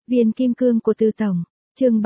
Viên kim cương của Từ Tổng, chương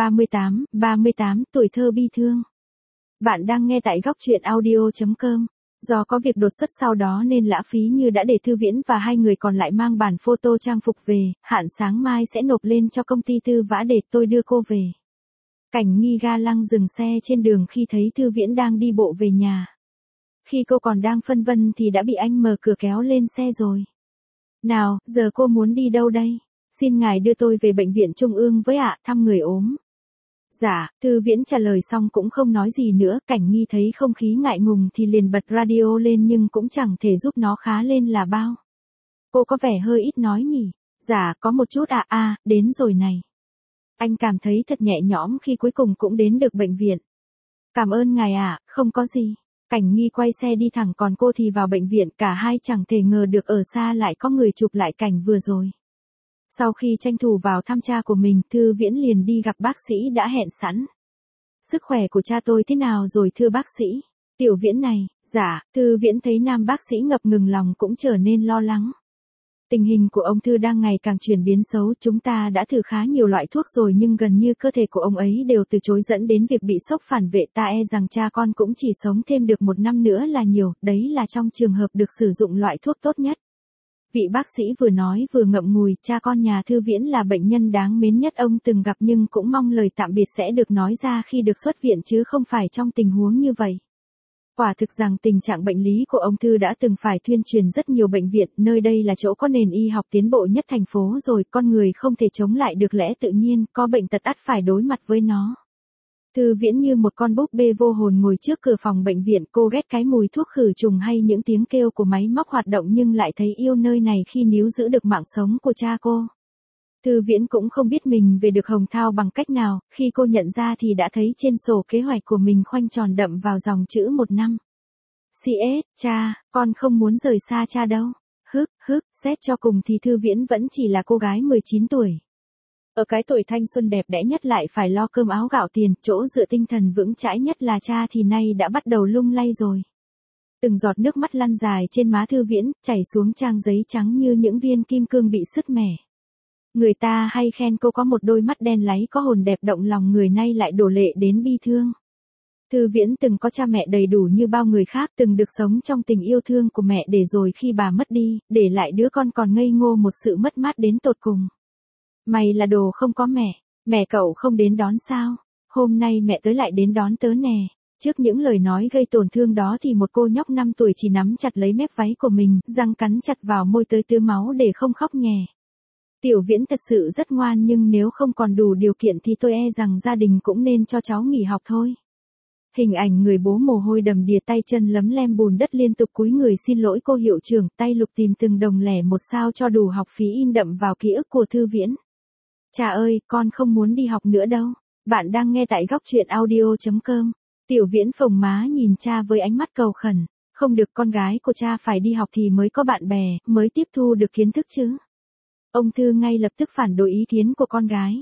38, tuổi thơ bi thương. Bạn đang nghe tại góc truyện audio.com. Do có việc đột xuất sau đó nên Lã Phí Như đã để Thư Viễn và hai người còn lại mang bản photo trang phục về, hạn sáng mai sẽ nộp lên cho công ty Tư Vã để tôi đưa cô về. Cảnh Nghi ga lăng dừng xe trên đường khi thấy Thư Viễn đang đi bộ về nhà. Khi cô còn đang phân vân thì đã bị anh mở cửa kéo lên xe rồi. Nào, giờ cô muốn đi đâu đây? Xin ngài đưa tôi về bệnh viện Trung ương với ạ, thăm người ốm. Dạ, Thư Viễn trả lời xong cũng không nói gì nữa, Cảnh Nghi thấy không khí ngại ngùng thì liền bật radio lên nhưng cũng chẳng thể giúp nó khá lên là bao. Cô có vẻ hơi ít nói nhỉ? Dạ, có một chút đến rồi này. Anh cảm thấy thật nhẹ nhõm khi cuối cùng cũng đến được bệnh viện. Cảm ơn ngài ạ, không có gì. Cảnh Nghi quay xe đi thẳng còn cô thì vào bệnh viện, cả hai chẳng thể ngờ được ở xa lại có người chụp lại cảnh vừa rồi. Sau khi tranh thủ vào thăm cha của mình, Thư Viễn liền đi gặp bác sĩ đã hẹn sẵn. Sức khỏe của cha tôi thế nào rồi thưa bác sĩ? Tiểu Viễn này, dạ, Thư Viễn thấy nam bác sĩ ngập ngừng lòng cũng trở nên lo lắng. Tình hình của ông Thư đang ngày càng chuyển biến xấu, chúng ta đã thử khá nhiều loại thuốc rồi nhưng gần như cơ thể của ông ấy đều từ chối dẫn đến việc bị sốc phản vệ, ta e rằng cha con cũng chỉ sống thêm được 1 năm nữa là nhiều, đấy là trong trường hợp được sử dụng loại thuốc tốt nhất. Vị bác sĩ vừa nói vừa ngậm ngùi, cha con nhà Thư Viễn là bệnh nhân đáng mến nhất ông từng gặp nhưng cũng mong lời tạm biệt sẽ được nói ra khi được xuất viện chứ không phải trong tình huống như vậy. Quả thực rằng tình trạng bệnh lý của ông Thư đã từng phải tuyên truyền rất nhiều bệnh viện, nơi đây là chỗ có nền y học tiến bộ nhất thành phố rồi, con người không thể chống lại được lẽ tự nhiên, có bệnh tật ắt phải đối mặt với nó. Thư Viễn như một con búp bê vô hồn ngồi trước cửa phòng bệnh viện, cô ghét cái mùi thuốc khử trùng hay những tiếng kêu của máy móc hoạt động nhưng lại thấy yêu nơi này khi níu giữ được mạng sống của cha cô. Thư Viễn cũng không biết mình về được Hồng Thao bằng cách nào, khi cô nhận ra thì đã thấy trên sổ kế hoạch của mình khoanh tròn đậm vào dòng chữ 1 năm. CS, cha, con không muốn rời xa cha đâu. Xét cho cùng thì Thư Viễn vẫn chỉ là cô gái 19 tuổi. Ở cái tuổi thanh xuân đẹp đẽ nhất lại phải lo cơm áo gạo tiền, chỗ dựa tinh thần vững chãi nhất là cha thì nay đã bắt đầu lung lay rồi. Từng giọt nước mắt lăn dài trên má Thư Viễn, chảy xuống trang giấy trắng như những viên kim cương bị sứt mẻ. Người ta hay khen cô có một đôi mắt đen láy có hồn đẹp động lòng người, nay lại đổ lệ đến bi thương. Thư Viễn từng có cha mẹ đầy đủ như bao người khác, từng được sống trong tình yêu thương của mẹ để rồi khi bà mất đi, để lại đứa con còn ngây ngô một sự mất mát đến tột cùng. Mày là đồ không có mẹ cậu không đến đón sao? Hôm nay mẹ tới lại đến đón tớ nè. Trước những lời nói gây tổn thương đó thì một cô nhóc 5 tuổi chỉ nắm chặt lấy mép váy của mình, răng cắn chặt vào môi tới tứa máu để không khóc nhè. Tiểu Viễn thật sự rất ngoan nhưng nếu không còn đủ điều kiện thì tôi e rằng gia đình cũng nên cho cháu nghỉ học thôi. Hình ảnh người bố mồ hôi đầm đìa, tay chân lấm lem bùn đất liên tục cúi người xin lỗi cô hiệu trưởng, tay lục tìm từng đồng lẻ một sao cho đủ học phí in đậm vào ký ức của Thư Viễn. Cha ơi, con không muốn đi học nữa đâu. Bạn đang nghe tại góc truyện audio.com. Tiểu Viễn phồng má nhìn cha với ánh mắt cầu khẩn. Không được, con gái của cha phải đi học thì mới có bạn bè, mới tiếp thu được kiến thức chứ. Ông Thư ngay lập tức phản đối ý kiến của con gái.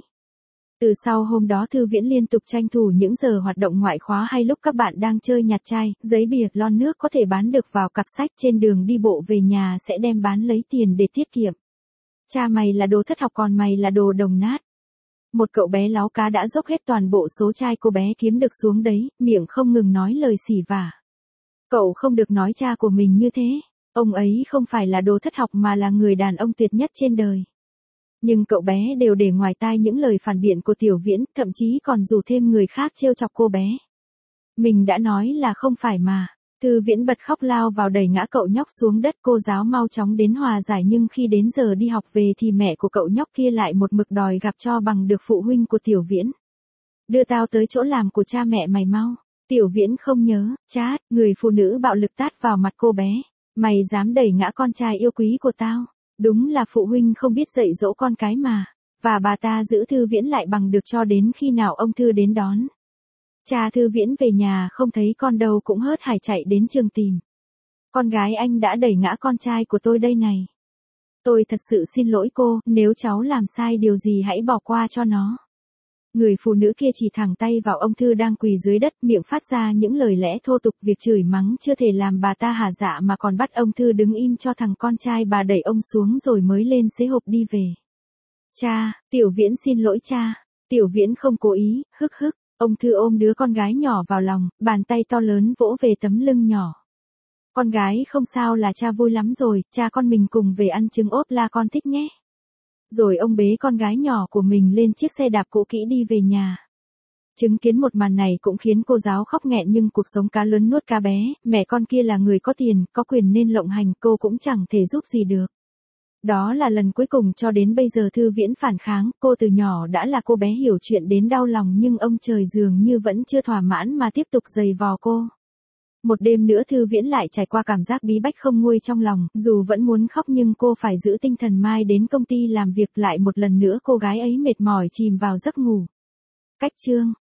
Từ sau hôm đó Thư Viễn liên tục tranh thủ những giờ hoạt động ngoại khóa hay lúc các bạn đang chơi nhặt chai, giấy bìa, lon nước có thể bán được vào cặp sách trên đường đi bộ về nhà sẽ đem bán lấy tiền để tiết kiệm. Cha mày là đồ thất học còn mày là đồ đồng nát. Một cậu bé láo cá đã dốc hết toàn bộ số chai cô bé kiếm được xuống đấy, miệng không ngừng nói lời xỉ vả. Cậu không được nói cha của mình như thế. Ông ấy không phải là đồ thất học mà là người đàn ông tuyệt nhất trên đời. Nhưng cậu bé đều để ngoài tai những lời phản biện của Tiểu Viễn, thậm chí còn rủ thêm người khác trêu chọc cô bé. Mình đã nói là không phải mà. Thư Viễn bật khóc lao vào đẩy ngã cậu nhóc xuống đất, cô giáo mau chóng đến hòa giải nhưng khi đến giờ đi học về thì mẹ của cậu nhóc kia lại một mực đòi gặp cho bằng được phụ huynh của Tiểu Viễn. Đưa tao tới chỗ làm của cha mẹ mày mau. Tiểu Viễn không nhớ, chát, người phụ nữ bạo lực tát vào mặt cô bé. Mày dám đẩy ngã con trai yêu quý của tao. Đúng là phụ huynh không biết dạy dỗ con cái mà. Và bà ta giữ Thư Viễn lại bằng được cho đến khi nào ông Thư đến đón. Cha Thư Viễn về nhà không thấy con đâu cũng hớt hải chạy đến trường tìm. Con gái anh đã đẩy ngã con trai của tôi đây này. Tôi thật sự xin lỗi cô, nếu cháu làm sai điều gì hãy bỏ qua cho nó. Người phụ nữ kia chỉ thẳng tay vào ông Thư đang quỳ dưới đất, miệng phát ra những lời lẽ thô tục, việc chửi mắng chưa thể làm bà ta hả dạ mà còn bắt ông Thư đứng im cho thằng con trai bà đẩy ông xuống rồi mới lên xế hộp đi về. Cha, Tiểu Viễn xin lỗi cha. Tiểu Viễn không cố ý, hức hức. Ông Thư ôm đứa con gái nhỏ vào lòng, bàn tay to lớn vỗ về tấm lưng nhỏ. Con gái không sao là cha vui lắm rồi, cha con mình cùng về ăn trứng ốp la con thích nhé. Rồi ông bế con gái nhỏ của mình lên chiếc xe đạp cũ kỹ đi về nhà. Chứng kiến một màn này cũng khiến cô giáo khóc nghẹn, nhưng cuộc sống cá lớn nuốt cá bé, mẹ con kia là người có tiền, có quyền nên lộng hành, cô cũng chẳng thể giúp gì được. Đó là lần cuối cùng cho đến bây giờ Thư Viễn phản kháng, cô từ nhỏ đã là cô bé hiểu chuyện đến đau lòng, nhưng ông trời dường như vẫn chưa thỏa mãn mà tiếp tục giày vò cô. Một đêm nữa Thư Viễn lại trải qua cảm giác bí bách không nguôi trong lòng, dù vẫn muốn khóc nhưng cô phải giữ tinh thần mai đến công ty làm việc. Lại một lần nữa cô gái ấy mệt mỏi chìm vào giấc ngủ. Cách chương